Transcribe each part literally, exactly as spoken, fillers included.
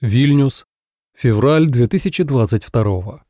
Вильнюс. Февраль две тысячи двадцать второго.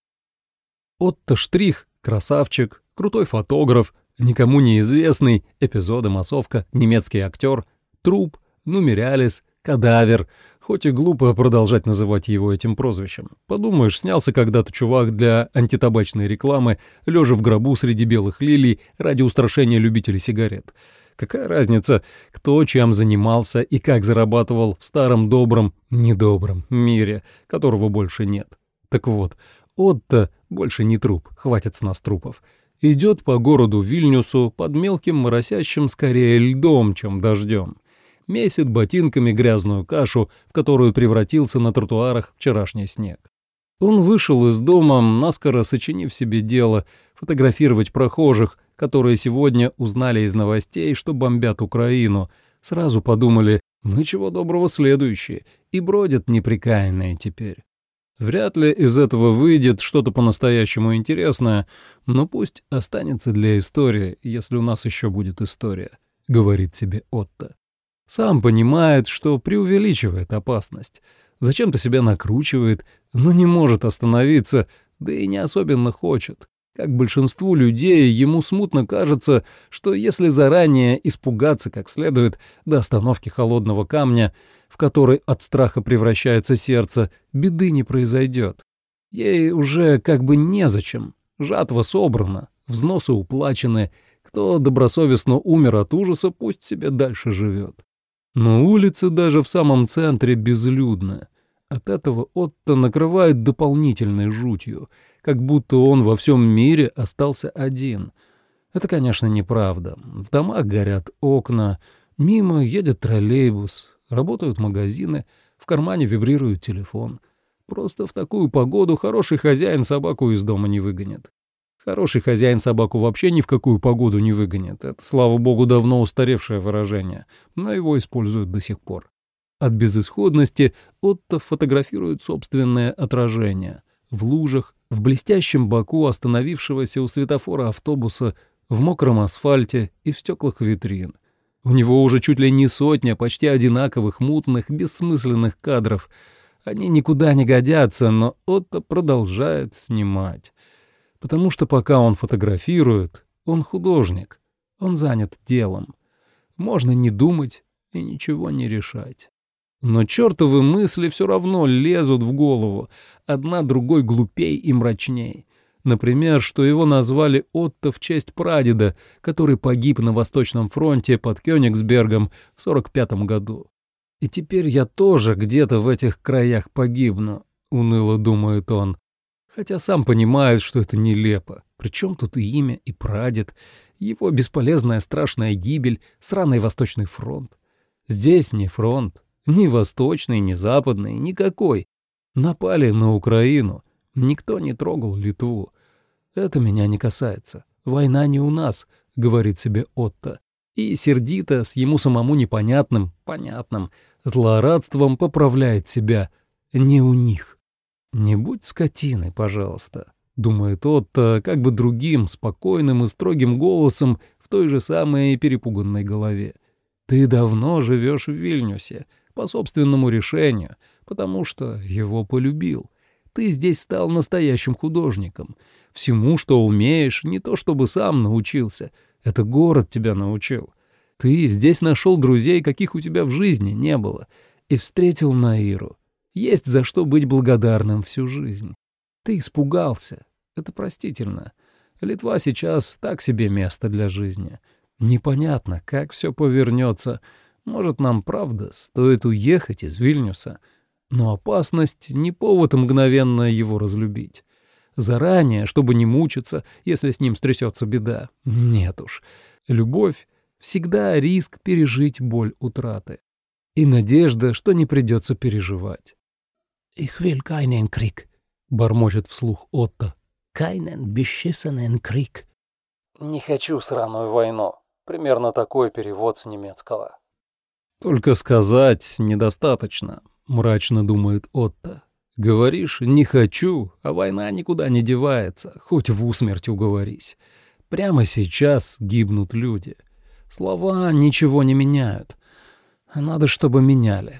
Отто Штрих, красавчик, крутой фотограф, никому неизвестный, эпизоды, массовка, немецкий актер, труп, нумерялис, кадавер, хоть и глупо продолжать называть его этим прозвищем. Подумаешь, снялся когда-то чувак для антитабачной рекламы, лежа в гробу среди белых лилий ради устрашения любителей сигарет. Какая разница, кто чем занимался и как зарабатывал в старом добром, недобром мире, которого больше нет. Так вот, Отто больше не труп, хватит с нас трупов. Идет по городу Вильнюсу под мелким моросящим скорее льдом, чем дождем. Месит ботинками грязную кашу, в которую превратился на тротуарах вчерашний снег. Он вышел из дома, наскоро сочинив себе дело, фотографировать прохожих, которые сегодня узнали из новостей, что бомбят Украину. Сразу подумали, ну чего доброго следующие, и бродят неприкаянные теперь. Вряд ли из этого выйдет что-то по-настоящему интересное, но пусть останется для истории, если у нас еще будет история, говорит себе Отто. Сам понимает, что преувеличивает опасность. Зачем-то себя накручивает, но не может остановиться, да и не особенно хочет. Как большинству людей, ему смутно кажется, что если заранее испугаться как следует до остановки холодного камня, в который от страха превращается сердце, беды не произойдет. Ей уже как бы незачем. Жатва собрана, взносы уплачены. Кто добросовестно умер от ужаса, пусть себе дальше живет. Но улицы даже в самом центре безлюдны. От этого Отто накрывает дополнительной жутью, как будто он во всем мире остался один. Это, конечно, неправда. В домах горят окна, мимо едет троллейбус, работают магазины, в кармане вибрирует телефон. Просто в такую погоду хороший хозяин собаку из дома не выгонит. Хороший хозяин собаку вообще ни в какую погоду не выгонит. Это, слава богу, давно устаревшее выражение, но его используют до сих пор. От безысходности Отто фотографирует собственное отражение. В лужах, в блестящем боку остановившегося у светофора автобуса, в мокром асфальте и в стеклах витрин. У него уже чуть ли не сотня почти одинаковых мутных, бессмысленных кадров. Они никуда не годятся, но Отто продолжает снимать. Потому что пока он фотографирует, он художник, он занят делом. Можно не думать и ничего не решать. Но чертовы мысли все равно лезут в голову, одна другой глупей и мрачней. Например, что его назвали Отто в честь прадеда, который погиб на Восточном фронте под Кёнигсбергом в сорок пятом году. «И теперь я тоже где-то в этих краях погибну», — уныло думает он. Хотя сам понимает, что это нелепо. Причем тут и имя, и прадед, его бесполезная страшная гибель, сраный Восточный фронт. Здесь не фронт. Ни восточный, ни западный, никакой. Напали на Украину. Никто не трогал Литву. Это меня не касается. Война не у нас, говорит себе Отто. И сердито, с ему самому непонятным, понятным, злорадством поправляет себя. Не у них. Не будь скотиной, пожалуйста, думает Отто, как бы другим, спокойным и строгим голосом в той же самой перепуганной голове. Ты давно живешь в Вильнюсе. По собственному решению, потому что его полюбил. Ты здесь стал настоящим художником. Всему, что умеешь, не то чтобы сам научился. Это город тебя научил. Ты здесь нашел друзей, каких у тебя в жизни не было, и встретил Наиру. Есть за что быть благодарным всю жизнь. Ты испугался. Это простительно. Литва сейчас так себе место для жизни. Непонятно, как все повернется. Может, нам, правда, стоит уехать из Вильнюса, но опасность — не повод мгновенно его разлюбить. Заранее, чтобы не мучиться, если с ним стрясется беда. Нет уж. Любовь — всегда риск пережить боль утраты. И надежда, что не придется переживать. «Ich will keinen Krieg», — бормочет вслух Отто. «Keinen beschissenen Krieg». «Не хочу сраную войну». Примерно такой перевод с немецкого. «Только сказать недостаточно», — мрачно думает Отто. «Говоришь, не хочу, а война никуда не девается, хоть в усмерть уговорись. Прямо сейчас гибнут люди. Слова ничего не меняют. Надо, чтобы меняли.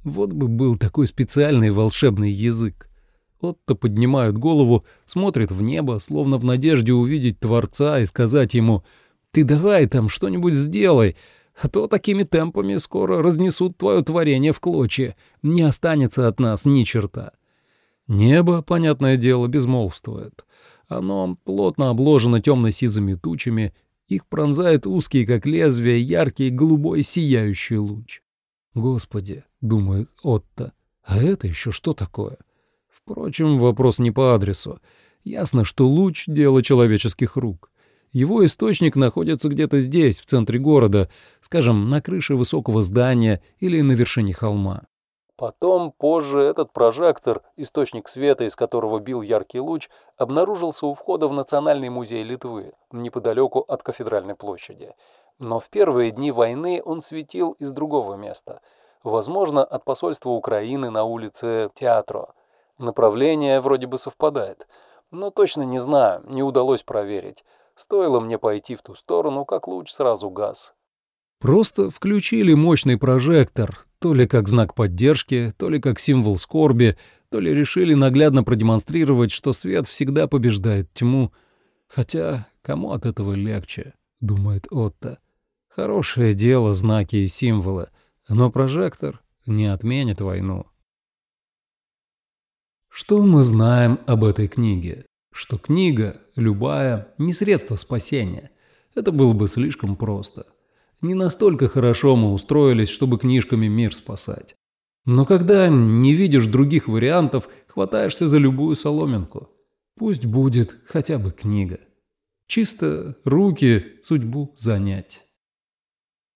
Вот бы был такой специальный волшебный язык. Отто поднимает голову, смотрит в небо, словно в надежде увидеть Творца и сказать ему: «Ты давай там что-нибудь сделай, а то такими темпами скоро разнесут твое творение в клочья, не останется от нас ни черта». Небо, понятное дело, безмолвствует. Оно плотно обложено темно-сизыми тучами, их пронзает узкий, как лезвие, яркий голубой сияющий луч. «Господи», — думает Отто, — «а это еще что такое?» Впрочем, вопрос не по адресу. Ясно, что луч — дело человеческих рук. Его источник находится где-то здесь, в центре города, скажем, на крыше высокого здания или на вершине холма. Потом, позже, этот прожектор, источник света, из которого бил яркий луч, обнаружился у входа в Национальный музей Литвы, неподалеку от Кафедральной площади. Но в первые дни войны он светил из другого места, возможно, от посольства Украины на улице Театро. Направление вроде бы совпадает, но точно не знаю, не удалось проверить. Стоило мне пойти в ту сторону, как луч сразу гас. Просто включили мощный прожектор, то ли как знак поддержки, то ли как символ скорби, то ли решили наглядно продемонстрировать, что свет всегда побеждает тьму. Хотя кому от этого легче, думает Отто. Хорошее дело знаки и символы, но прожектор не отменит войну. Что мы знаем об этой книге? Что книга, любая, не средство спасения. Это было бы слишком просто. Не настолько хорошо мы устроились, чтобы книжками мир спасать. Но когда не видишь других вариантов, хватаешься за любую соломинку. Пусть будет хотя бы книга. Чисто руки судьбу занять.